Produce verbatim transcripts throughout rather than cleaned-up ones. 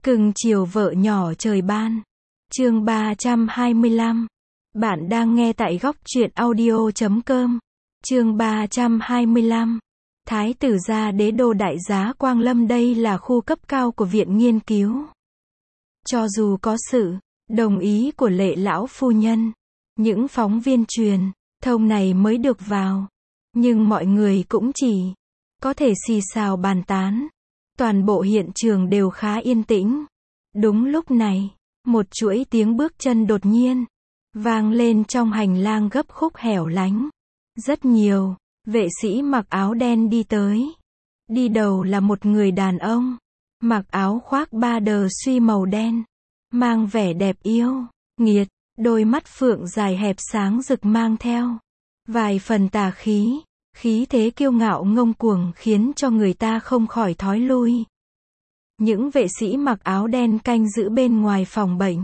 Cưng chiều vợ nhỏ trời ban. Chương ba trăm hai mươi lăm. Bạn đang nghe tại góc truyện audio chấm com. Chương ba trăm hai mươi lăm. Thái tử gia đế đô đại giá Quang Lâm. Đây là khu cấp cao của viện nghiên cứu. Cho dù có sự đồng ý của Lệ lão phu nhân, những phóng viên truyền thông này mới được vào, nhưng mọi người cũng chỉ có thể xì xào bàn tán. Toàn bộ hiện trường đều khá yên tĩnh. Đúng lúc này, một chuỗi tiếng bước chân đột nhiên vang lên trong hành lang gấp khúc hẻo lánh. Rất nhiều vệ sĩ mặc áo đen đi tới. Đi đầu là một người đàn ông, mặc áo khoác ba đờ suy màu đen, mang vẻ đẹp yêu nghiệt, đôi mắt phượng dài hẹp sáng rực mang theo vài phần tà khí, khí thế kiêu ngạo ngông cuồng khiến cho người ta không khỏi thói lui. Những vệ sĩ mặc áo đen canh giữ bên ngoài phòng bệnh.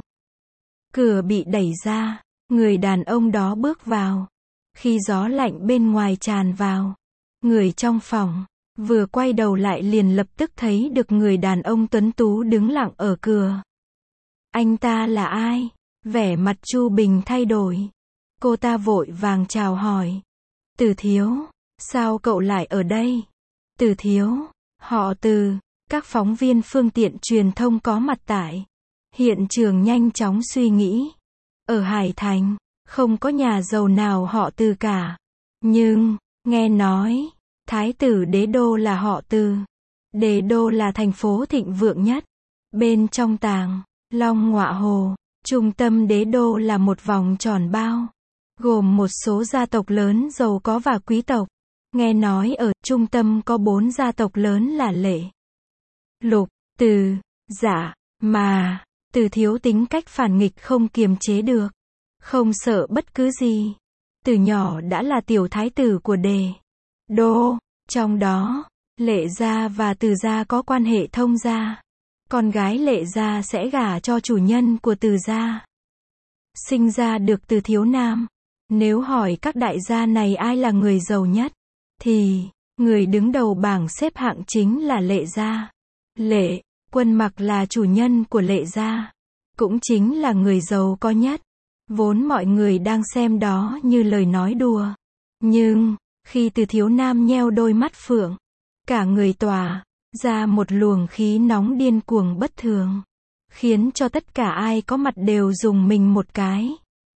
Cửa bị đẩy ra, người đàn ông đó bước vào. Khi gió lạnh bên ngoài tràn vào, người trong phòng vừa quay đầu lại liền lập tức thấy được người đàn ông tuấn tú đứng lặng ở cửa. Anh ta là ai? Vẻ mặt Chu Bình thay đổi. Cô ta vội vàng chào hỏi. Từ thiếu, sao cậu lại ở đây? Từ thiếu, họ Từ. Các phóng viên phương tiện truyền thông có mặt tại hiện trường nhanh chóng suy nghĩ. Ở Hải Thành, không có nhà giàu nào họ Từ cả. Nhưng, nghe nói, Thái tử đế đô là họ Từ. Đế đô là thành phố thịnh vượng nhất. Bên trong tàng Long Ngọa Hồ, trung tâm đế đô là một vòng tròn bao, gồm một số gia tộc lớn giàu có và quý tộc. Nghe nói ở trung tâm có bốn gia tộc lớn là Lệ, Lục, Từ, Dạ, mà Từ thiếu tính cách phản nghịch không kiềm chế được, không sợ bất cứ gì. Từ nhỏ đã là tiểu thái tử của Đế đô. Trong đó, Lệ gia và Từ gia có quan hệ thông gia. Con gái Lệ gia sẽ gả cho chủ nhân của Từ gia. Sinh ra được Từ thiếu nam. Nếu hỏi các đại gia này ai là người giàu nhất, thì người đứng đầu bảng xếp hạng chính là Lệ gia. Lệ Quân Mặc là chủ nhân của Lệ gia, cũng chính là người giàu có nhất. Vốn mọi người đang xem đó như lời nói đùa. Nhưng, khi Từ thiếu nam nheo đôi mắt phượng, cả người tỏa ra một luồng khí nóng điên cuồng bất thường, khiến cho tất cả ai có mặt đều rùng mình một cái.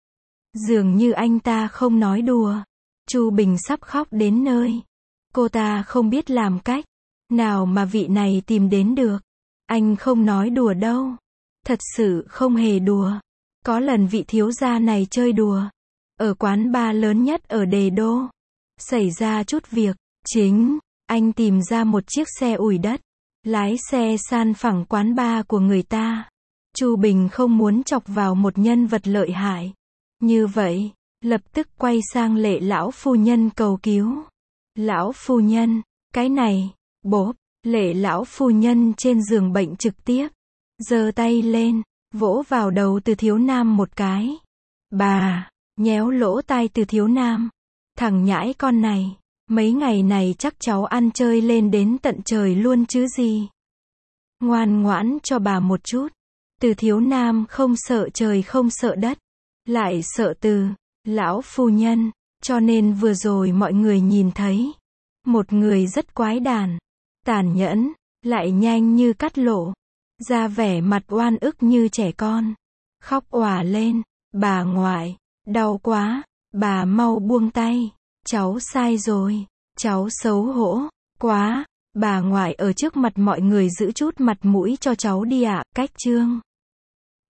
Dường như anh ta không nói đùa. Chu Bình sắp khóc đến nơi. Cô ta không biết làm cách nào mà vị này tìm đến được. Anh không nói đùa đâu. Thật sự không hề đùa. Có lần vị thiếu gia này chơi đùa ở quán bar lớn nhất ở Đế đô. Xảy ra chút việc. Chính, anh tìm ra một chiếc xe ủi đất, lái xe san phẳng quán bar của người ta. Chu Bình không muốn chọc vào một nhân vật lợi hại như vậy, lập tức quay sang Lệ lão phu nhân cầu cứu. Lão phu nhân, cái này, bốp. Lệ lão phu nhân trên giường bệnh trực tiếp giơ tay lên, vỗ vào đầu Từ thiếu nam một cái. Bà nhéo lỗ tai Từ thiếu nam. Thằng nhãi con này, mấy ngày này chắc cháu ăn chơi lên đến tận trời luôn chứ gì. Ngoan ngoãn cho bà một chút. Từ thiếu nam không sợ trời không sợ đất, lại sợ Từ lão phu nhân, cho nên vừa rồi mọi người nhìn thấy một người rất quái đản, tàn nhẫn, lại nhanh như cắt lỗ, ra vẻ mặt oan ức như trẻ con, khóc òa lên. Bà ngoại, đau quá, bà mau buông tay, cháu sai rồi, cháu xấu hổ quá, bà ngoại ở trước mặt mọi người giữ chút mặt mũi cho cháu đi ạ. Cách chương